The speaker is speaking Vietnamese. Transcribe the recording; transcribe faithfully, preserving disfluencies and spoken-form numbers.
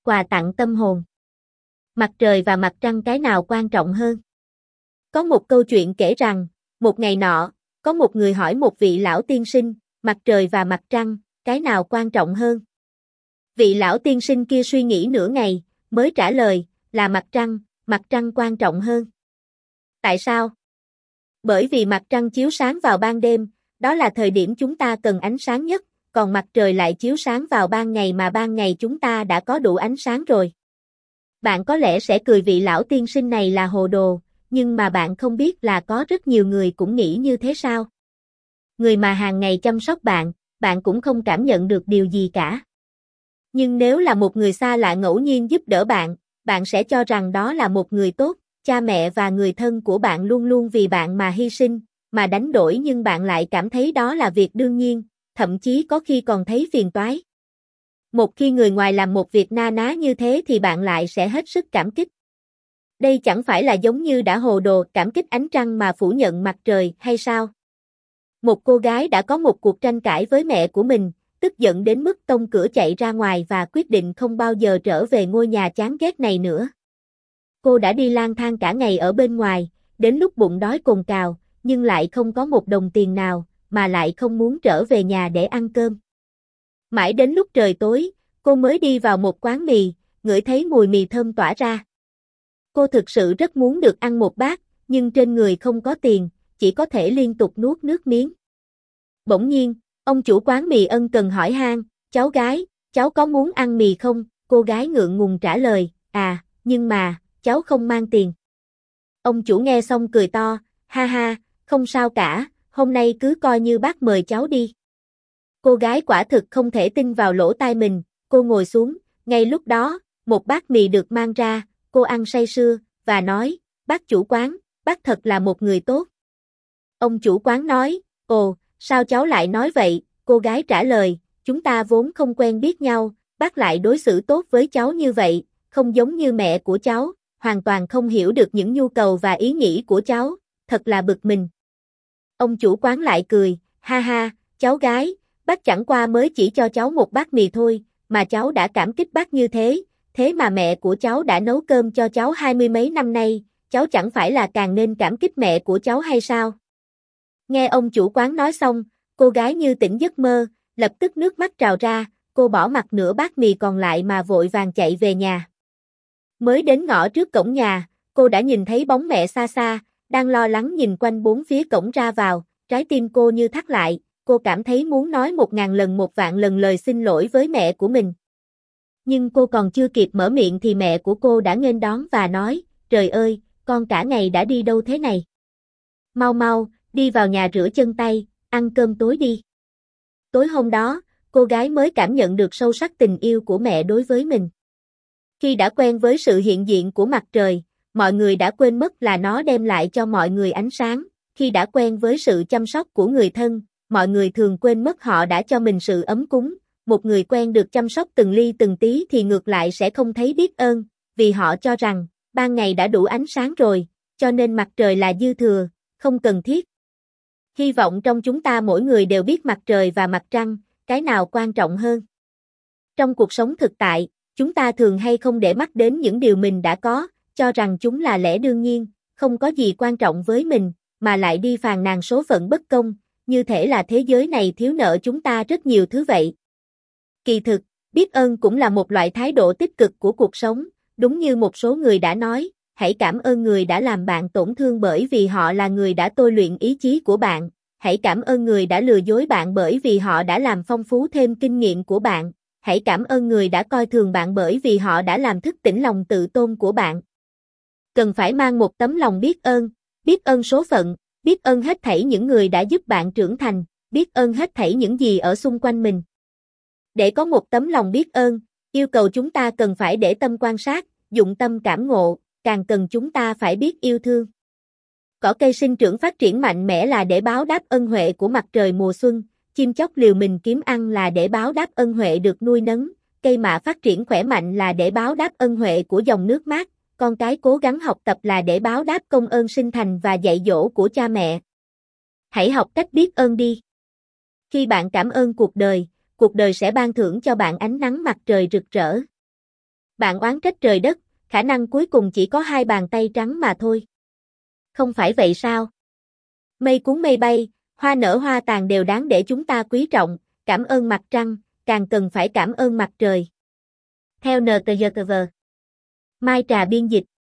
quà tặng tâm hồn. Mặt trời và mặt trăng cái nào quan trọng hơn? Có một câu chuyện kể rằng, một ngày nọ, có một người hỏi một vị lão tiên sinh, mặt trời và mặt trăng, cái nào quan trọng hơn? Vị lão tiên sinh kia suy nghĩ nửa ngày, mới trả lời, là mặt trăng, mặt trăng quan trọng hơn. Tại sao? Bởi vì mặt trăng chiếu sáng vào ban đêm, đó là thời điểm chúng ta cần ánh sáng nhất, còn mặt trời lại chiếu sáng vào ban ngày mà ban ngày chúng ta đã có đủ ánh sáng rồi. Bạn có lẽ sẽ cười vị lão tiên sinh này là hồ đồ, nhưng mà bạn không biết là có rất nhiều người cũng nghĩ như thế sao? Người mà hàng ngày chăm sóc bạn, bạn cũng không cảm nhận được điều gì cả. Nhưng nếu là một người xa lạ ngẫu nhiên giúp đỡ bạn, bạn sẽ cho rằng đó là một người tốt, cha mẹ và người thân của bạn luôn luôn vì bạn mà hy sinh, mà đánh đổi nhưng bạn lại cảm thấy đó là việc đương nhiên, thậm chí có khi còn thấy phiền toái. Một khi người ngoài làm một việc na ná như thế thì bạn lại sẽ hết sức cảm kích. Đây chẳng phải là giống như đã hồ đồ cảm kích ánh trăng mà phủ nhận mặt trời hay sao? Một cô gái đã có một cuộc tranh cãi với mẹ của mình, tức giận đến mức tông cửa chạy ra ngoài và quyết định không bao giờ trở về ngôi nhà chán ghét này nữa. Cô đã đi lang thang cả ngày ở bên ngoài, đến lúc bụng đói cồn cào, nhưng lại không có một đồng tiền nào, mà lại không muốn trở về nhà để ăn cơm. Mãi đến lúc trời tối, cô mới đi vào một quán mì, ngửi thấy mùi mì thơm tỏa ra. Cô thực sự rất muốn được ăn một bát, nhưng trên người không có tiền, chỉ có thể liên tục nuốt nước miếng. Bỗng nhiên, ông chủ quán mì ân cần hỏi han, cháu gái, cháu có muốn ăn mì không? Cô gái ngượng ngùng trả lời, à, nhưng mà, cháu không mang tiền. Ông chủ nghe xong cười to, ha ha, không sao cả, hôm nay cứ coi như bác mời cháu đi. Cô gái quả thực không thể tin vào lỗ tai mình, cô ngồi xuống, ngay lúc đó, một bát mì được mang ra, cô ăn say sưa, và nói, bác chủ quán, bác thật là một người tốt. Ông chủ quán nói, ồ, sao cháu lại nói vậy? Cô gái trả lời, chúng ta vốn không quen biết nhau, bác lại đối xử tốt với cháu như vậy, không giống như mẹ của cháu, hoàn toàn không hiểu được những nhu cầu và ý nghĩ của cháu, thật là bực mình. Ông chủ quán lại cười, ha ha, cháu gái, bác chẳng qua mới chỉ cho cháu một bát mì thôi, mà cháu đã cảm kích bác như thế, thế mà mẹ của cháu đã nấu cơm cho cháu hai mươi mấy năm nay, cháu chẳng phải là càng nên cảm kích mẹ của cháu hay sao? Nghe ông chủ quán nói xong, cô gái như tỉnh giấc mơ, lập tức nước mắt trào ra, cô bỏ mặc nửa bát mì còn lại mà vội vàng chạy về nhà. Mới đến ngõ trước cổng nhà, cô đã nhìn thấy bóng mẹ xa xa, đang lo lắng nhìn quanh bốn phía cổng ra vào, trái tim cô như thắt lại, cô cảm thấy muốn nói một ngàn lần một vạn lần lời xin lỗi với mẹ của mình. Nhưng cô còn chưa kịp mở miệng thì mẹ của cô đã nghênh đón và nói, trời ơi, con cả ngày đã đi đâu thế này? Mau mau, đi vào nhà rửa chân tay, ăn cơm tối đi. Tối hôm đó, cô gái mới cảm nhận được sâu sắc tình yêu của mẹ đối với mình. Khi đã quen với sự hiện diện của mặt trời, mọi người đã quên mất là nó đem lại cho mọi người ánh sáng. Khi đã quen với sự chăm sóc của người thân, mọi người thường quên mất họ đã cho mình sự ấm cúng. Một người quen được chăm sóc từng ly từng tí thì ngược lại sẽ không thấy biết ơn, vì họ cho rằng, ban ngày đã đủ ánh sáng rồi, cho nên mặt trời là dư thừa, không cần thiết. Hy vọng trong chúng ta mỗi người đều biết mặt trời và mặt trăng, cái nào quan trọng hơn. Trong cuộc sống thực tại, chúng ta thường hay không để mắt đến những điều mình đã có, cho rằng chúng là lẽ đương nhiên, không có gì quan trọng với mình, mà lại đi phàn nàn số phận bất công, như thể là thế giới này thiếu nợ chúng ta rất nhiều thứ vậy. Kỳ thực, biết ơn cũng là một loại thái độ tích cực của cuộc sống, đúng như một số người đã nói, hãy cảm ơn người đã làm bạn tổn thương bởi vì họ là người đã tôi luyện ý chí của bạn, hãy cảm ơn người đã lừa dối bạn bởi vì họ đã làm phong phú thêm kinh nghiệm của bạn, hãy cảm ơn người đã coi thường bạn bởi vì họ đã làm thức tỉnh lòng tự tôn của bạn. Cần phải mang một tấm lòng biết ơn, biết ơn số phận, biết ơn hết thảy những người đã giúp bạn trưởng thành, biết ơn hết thảy những gì ở xung quanh mình. Để có một tấm lòng biết ơn, yêu cầu chúng ta cần phải để tâm quan sát, dụng tâm cảm ngộ, càng cần chúng ta phải biết yêu thương. Cỏ cây sinh trưởng phát triển mạnh mẽ là để báo đáp ân huệ của mặt trời mùa xuân, chim chóc liều mình kiếm ăn là để báo đáp ân huệ được nuôi nấng, cây mạ phát triển khỏe mạnh là để báo đáp ân huệ của dòng nước mát, con cái cố gắng học tập là để báo đáp công ơn sinh thành và dạy dỗ của cha mẹ. Hãy học cách biết ơn đi. Khi bạn cảm ơn cuộc đời, cuộc đời sẽ ban thưởng cho bạn ánh nắng mặt trời rực rỡ. Bạn oán trách trời đất, khả năng cuối cùng chỉ có hai bàn tay trắng mà thôi. Không phải vậy sao? Mây cuốn mây bay, hoa nở hoa tàn đều đáng để chúng ta quý trọng, cảm ơn mặt trăng, càng cần phải cảm ơn mặt trời. Theo en tê giê tê vê. Mai Trà biên dịch